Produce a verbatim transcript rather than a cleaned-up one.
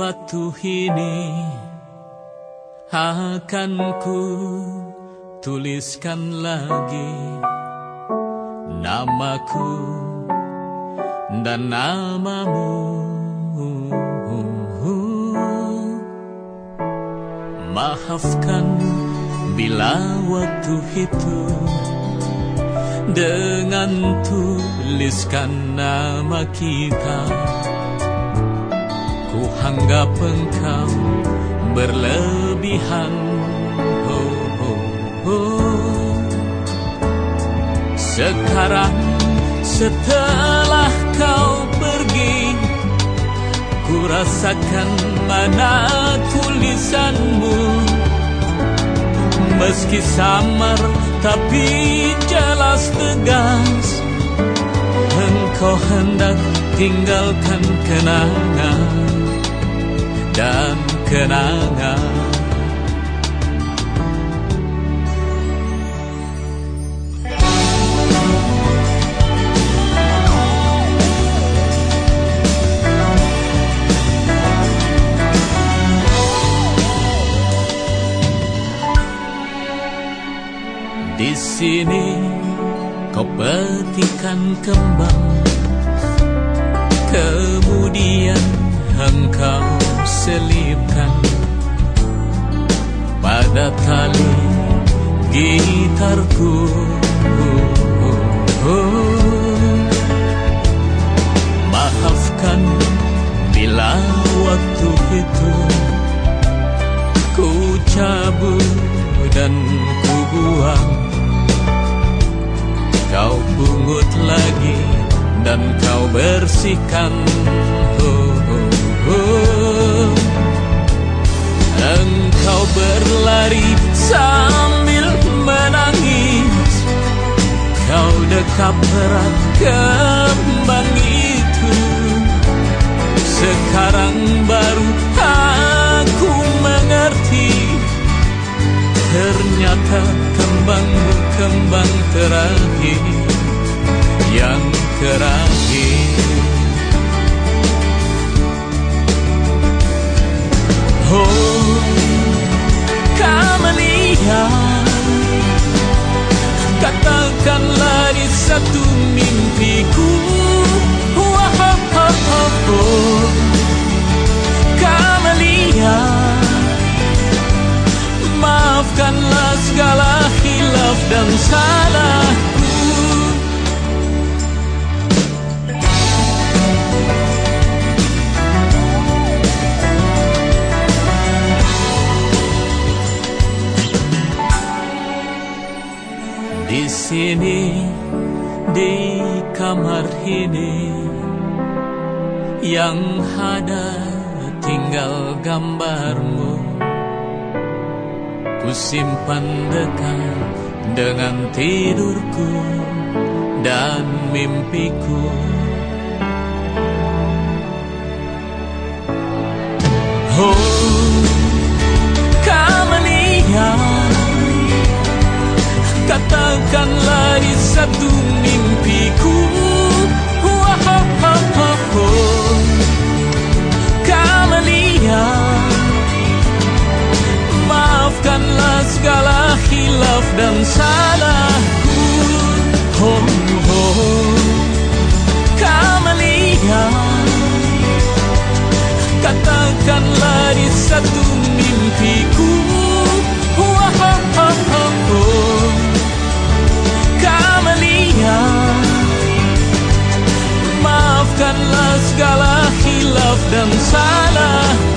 batu ini akan ku tuliskan lagi namaku dan namamu. Maafkan bila waktu itu dengan tuliskan nama kita ku anggap engkau berlebihan. Oh, oh, oh. Sekarang setelah kau pergi, ku rasakan mana tulisanmu. Meski samar tapi jelas tegas, engkau hendak tinggalkan kenangan dan kenangan. Di sini kau petikan kembang, kemudian engkau selipkan pada tali gitarku. Maafkan bila waktu itu ku cabut dan ku buang, kau pungut lagi dan kau bersihkan. Oh, oh, oh. Engkau berlari sambil menangis, kau dekap erat kembang itu. Sekarang baru aku mengerti, ternyata kembangmu kembang terakhir, yang terakhir. Oh, Kamelia, katakanlah di satu mimpiku. Wah, oh, oh, oh. Kamelia, maafkanlah segala hilaf dan salahku. Di sini, di kamar ini, yang ada tinggal gambarmu. Ku simpan dekat dengan tidurku dan mimpiku. Oh, Kamelia, katakanlah di satu mimpiku. Wah, oh, oh, oh, oh. Kamelia, maafkanlah segala hilaf dan salahku. Oh, oh. Kamelia, katakanlah di satu mimpiku. Wah, oh, oh, oh, oh. Kamelia, maafkanlah segala hilaf dan salahku.